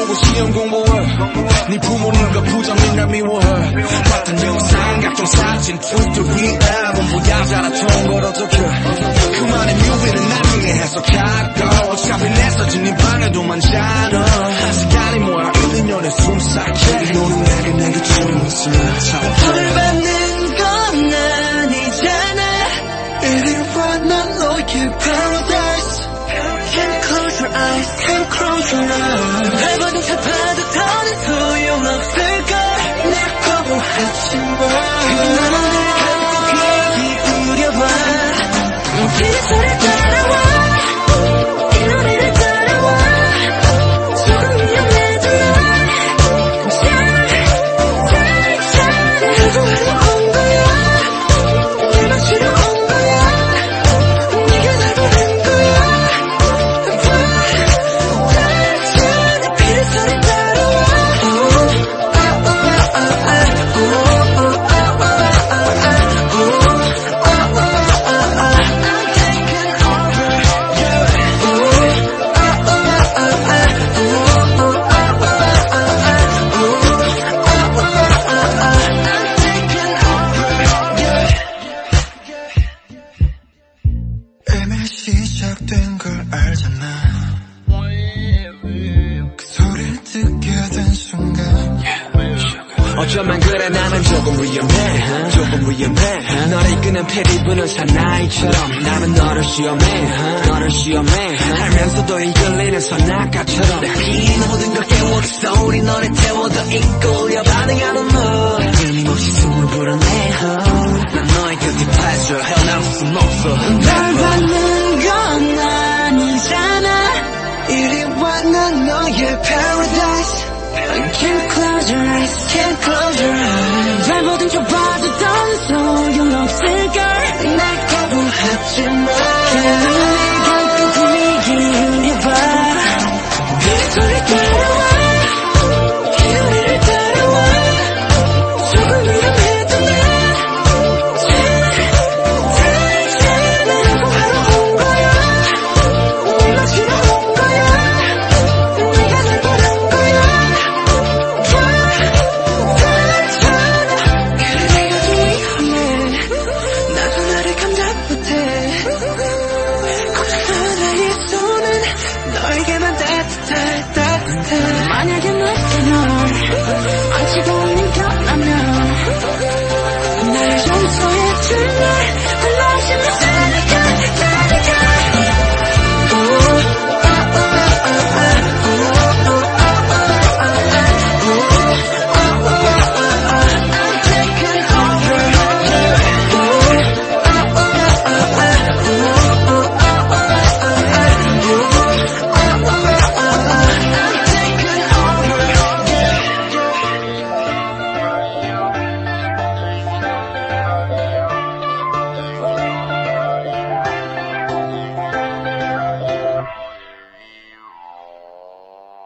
하고 시험 공부해. 네 부모님과 부장님 미워해. 봤던 영상 각종 사진 트위터 앨범 뭐야 잘라 좋은 걸 어떡해. 그만의 뮤비는 나중에 해석하고 어차피 내 사진 네 방에도 많잖아. 한 시간이 뭐야 1, 2년에 숨삭해. 너는 내게 주는 것을 벌 받는 건 아니잖아. 이리 와 난 너의 paradise. Can't close your eyes, can't close your eyes. 발버둥 잡아도 더는 소용없을걸. 날 거부하지 마. 그나마 날 감고 귀 기울여봐. 그 소리를 따라와. 이 노래를 따라와. 조금 위험해도 난 괜찮아. 나도 하러 온 거야. 날 마시러 온 거야. 네가 날 보는 거야. 봐, 피를 소리 따라와. 이미 시작된 걸 알잖아. 그 소리를 듣게 된 순간 어쩌면 그래 나는 조금 위험해. 조금 위험해. 너를 이끄는 피리 부는 사나이처럼 나는 너를 시험해. 알면서도 이끌리는 선악가처럼 이 모든 걸 깨웠어. 우리 너를 태워도 이끌려 반응하는 너. 끊임없이 숨을 불어내. 난 너의 guilty pleasure 헤어나올 순 없어. 날 받는 건 아니잖아. 이리 와 난 너의 paradise. Can't close your eyes, can't close your eyes. 발버둥 쳐봐도 더는 소용없을걸. 날 거부하지 마. 눈을 감고 귀 기울여봐. 그 소리 따라와. 이 노래를 따라와. 조금 위험해도 난 나라고 하러 온 거야. 날 마시러 온 거야. 네가 날 보는 거야. 나도 나를 감당 못해. 걱정마 나의 손은 너에게만 따뜻해. 만약에 너